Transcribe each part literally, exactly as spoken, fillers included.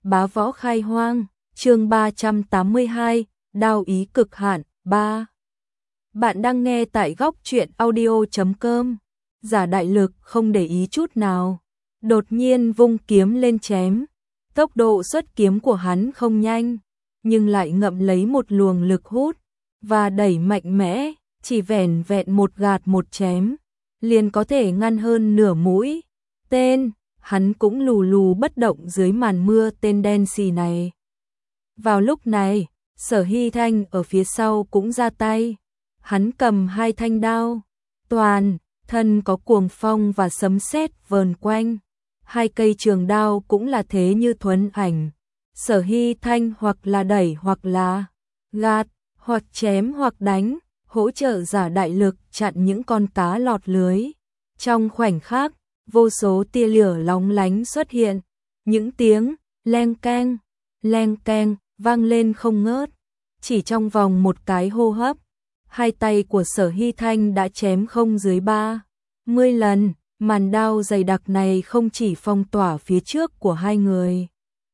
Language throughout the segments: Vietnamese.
Bá võ khai hoang, chương ba trăm tám mươi hai, đao ý cực hạn, ba. Bạn đang nghe tại góc truyện audio chấm com. Giả đại lực không để ý chút nào, đột nhiên vung kiếm lên chém. Tốc độ xuất kiếm của hắn không nhanh, nhưng lại ngậm lấy một luồng lực hút và đẩy mạnh mẽ, chỉ vẻn vẹn một gạt một chém, liền có thể ngăn hơn nửa mũi tên. Hắn cũng lù lù bất động dưới màn mưa tên đen xì này. Vào lúc này, Sở Hy Thanh ở phía sau cũng ra tay. Hắn cầm hai thanh đao, toàn thân có cuồng phong và sấm sét vờn quanh. Hai cây trường đao cũng là thế như thuấn ảnh. Sở Hy Thanh hoặc là đẩy hoặc là gạt, hoặc chém hoặc đánh, hỗ trợ giả đại lực chặn những con cá lọt lưới. Trong khoảnh khắc, vô số tia lửa lóng lánh xuất hiện, những tiếng leng keng, leng keng vang lên không ngớt. Chỉ trong vòng một cái hô hấp, hai tay của Sở Hy Thanh đã chém không dưới ba mươi lần. Màn đao dày đặc này không chỉ phong tỏa phía trước của hai người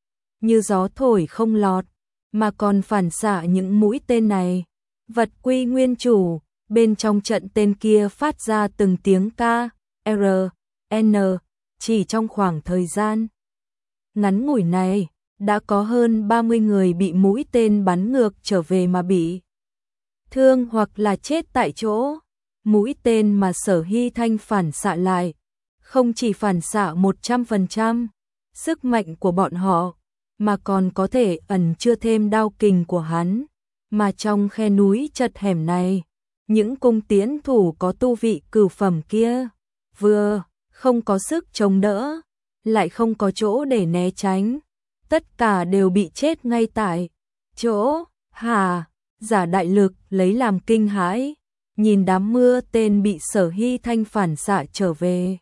như gió thổi không lọt, mà còn phản xạ những mũi tên này. Vật quy nguyên chủ, bên trong trận tên kia phát ra từng tiếng K, R, N, chỉ trong khoảng thời gian ngắn ngủi này, đã có hơn ba mươi người bị mũi tên bắn ngược trở về mà bị thương hoặc là chết tại chỗ. Mũi tên mà Sở Hy Thanh phản xạ lại, không chỉ phản xạ một trăm phần trăm sức mạnh của bọn họ, mà còn có thể ẩn chứa thêm đao kình của hắn. Mà trong khe núi chật hẻm này, những cung tiễn thủ có tu vị cửu phẩm kia, vừa không có sức chống đỡ, lại không có chỗ để né tránh, tất cả đều bị chết ngay tại chỗ. Hà, giả đại lực lấy làm kinh hãi, nhìn đám mưa tên bị Sở Hy Thanh phản xạ trở về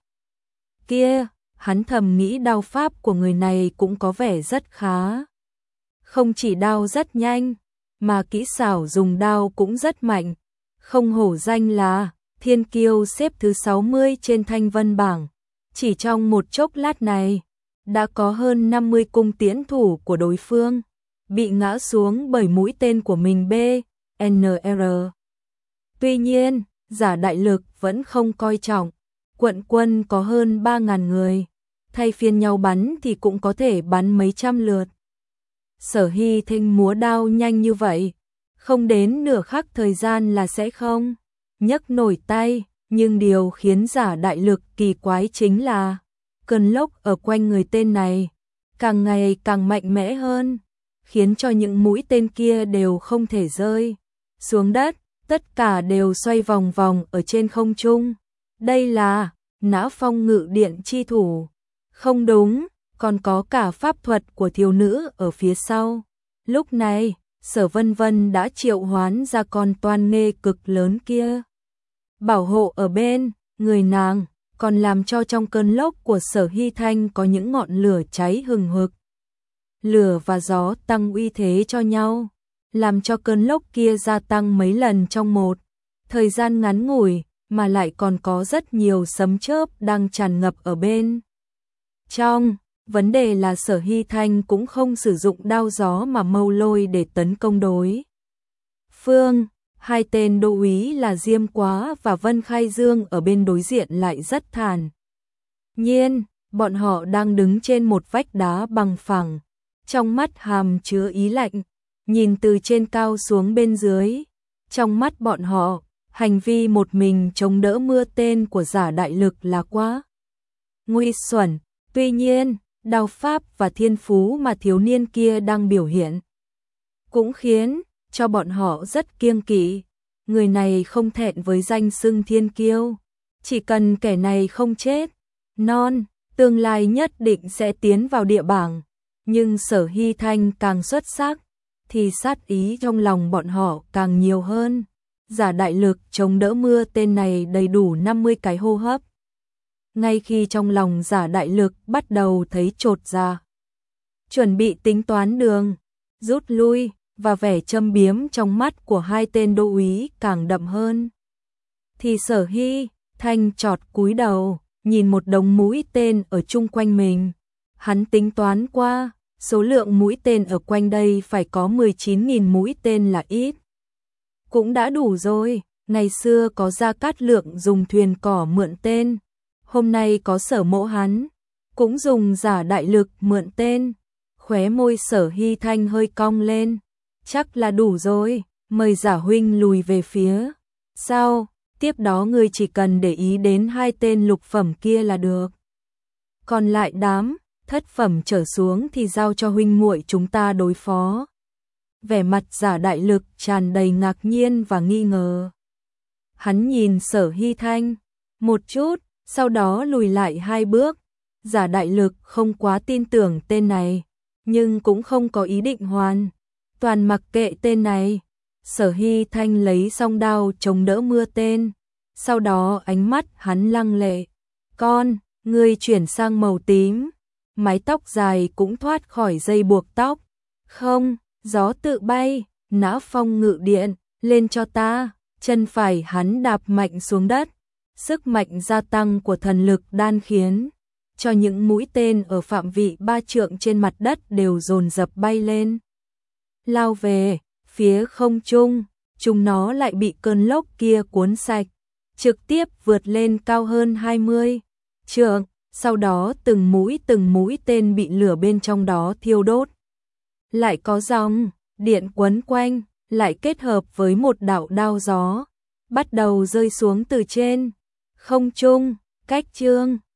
kia, hắn thầm nghĩ đao pháp của người này cũng có vẻ rất khá. Không chỉ đao rất nhanh, mà kỹ xảo dùng đao cũng rất mạnh, không hổ danh là thiên kiêu xếp thứ sáu mươi trên thanh vân bảng. Chỉ trong một chốc lát này, đã có hơn năm mươi cung tiễn thủ của đối phương bị ngã xuống bởi mũi tên của mình B, N R. Tuy nhiên, giả đại lực vẫn không coi trọng, quận quân có hơn ba ngàn người, thay phiên nhau bắn thì cũng có thể bắn mấy trăm lượt. Sở Hy Thanh múa đao nhanh như vậy, không đến nửa khắc thời gian là sẽ không nhấc nổi tay. Nhưng điều khiến giả đại lực kỳ quái chính là cơn lốc ở quanh người tên này càng ngày càng mạnh mẽ hơn, khiến cho những mũi tên kia đều không thể rơi xuống đất, tất cả đều xoay vòng vòng ở trên không trung. Đây là Nã Phong Ngự Điện chi thủ. Không đúng, còn có cả pháp thuật của thiếu nữ ở phía sau. Lúc này, Sở Vân Vân đã triệu hoán ra con toan nghê cực lớn kia, bảo hộ ở bên người nàng, còn làm cho trong cơn lốc của Sở Hy Thanh có những ngọn lửa cháy hừng hực. Lửa và gió tăng uy thế cho nhau, làm cho cơn lốc kia gia tăng mấy lần trong một thời gian ngắn ngủi, mà lại còn có rất nhiều sấm chớp đang tràn ngập ở bên trong. Vấn đề là Sở Hy Thanh cũng không sử dụng đao gió mà mâu lôi để tấn công đối phương. Hai tên đô úy là Diêm Quá và Vân Khai Dương ở bên đối diện lại rất thản nhiên, bọn họ đang đứng trên một vách đá bằng phẳng, trong mắt hàm chứa ý lạnh, nhìn từ trên cao xuống bên dưới. Trong mắt bọn họ, hành vi một mình chống đỡ mưa tên của giả đại lực là quá nguy xuẩn. Tuy nhiên, đao pháp và thiên phú mà thiếu niên kia đang biểu hiện cũng khiến cho bọn họ rất kiêng kỵ. Người này không thẹn với danh xưng thiên kiêu, chỉ cần kẻ này không chết non, tương lai nhất định sẽ tiến vào địa bảng. Nhưng Sở Hy Thanh càng xuất sắc, thì sát ý trong lòng bọn họ càng nhiều hơn. Giả đại lực chống đỡ mưa tên này đầy đủ năm mươi cái hô hấp. Ngay khi trong lòng giả đại lực bắt đầu thấy chột dạ, chuẩn bị tính toán đường rút lui, và vẻ châm biếm trong mắt của hai tên đô úy càng đậm hơn, thì Sở Hy Thanh chọt cúi đầu, nhìn một đống mũi tên ở chung quanh mình. Hắn tính toán qua, số lượng mũi tên ở quanh đây phải có mười chín nghìn mũi tên là ít. Cũng đã đủ rồi, ngày xưa có Gia Cát Lượng dùng thuyền cỏ mượn tên, hôm nay có Sở Mỗ hắn, cũng dùng giả đại lực mượn tên. Khóe môi Sở Hy Thanh hơi cong lên, chắc là đủ rồi, mời Giả huynh lùi về phía sau, tiếp đó ngươi chỉ cần để ý đến hai tên lục phẩm kia là được. Còn lại đám thất phẩm trở xuống thì giao cho huynh muội chúng ta đối phó. Vẻ mặt Giả đại lực tràn đầy ngạc nhiên và nghi ngờ. Hắn nhìn Sở Hy Thanh một chút, sau đó lùi lại hai bước. Giả đại lực không quá tin tưởng tên này, nhưng cũng không có ý định hoàn toàn mặc kệ tên này. Sở Hy Thanh lấy song đao chống đỡ mưa tên, sau đó ánh mắt hắn lăng lệ. Con, ngươi chuyển sang màu tím, mái tóc dài cũng thoát khỏi dây buộc tóc. Không, gió tự bay, nã phong ngự điện, lên cho ta. Chân phải hắn đạp mạnh xuống đất, sức mạnh gia tăng của thần lực đan khiến cho những mũi tên ở phạm vị ba trượng trên mặt đất đều dồn dập bay lên. Lao về phía không trung, chúng nó lại bị cơn lốc kia cuốn sạch, trực tiếp vượt lên cao hơn hai mươi trượng, sau đó từng mũi từng mũi tên bị lửa bên trong đó thiêu đốt. Lại có dòng điện quấn quanh, lại kết hợp với một đạo đao gió, bắt đầu rơi xuống từ trên không trung, cách Trương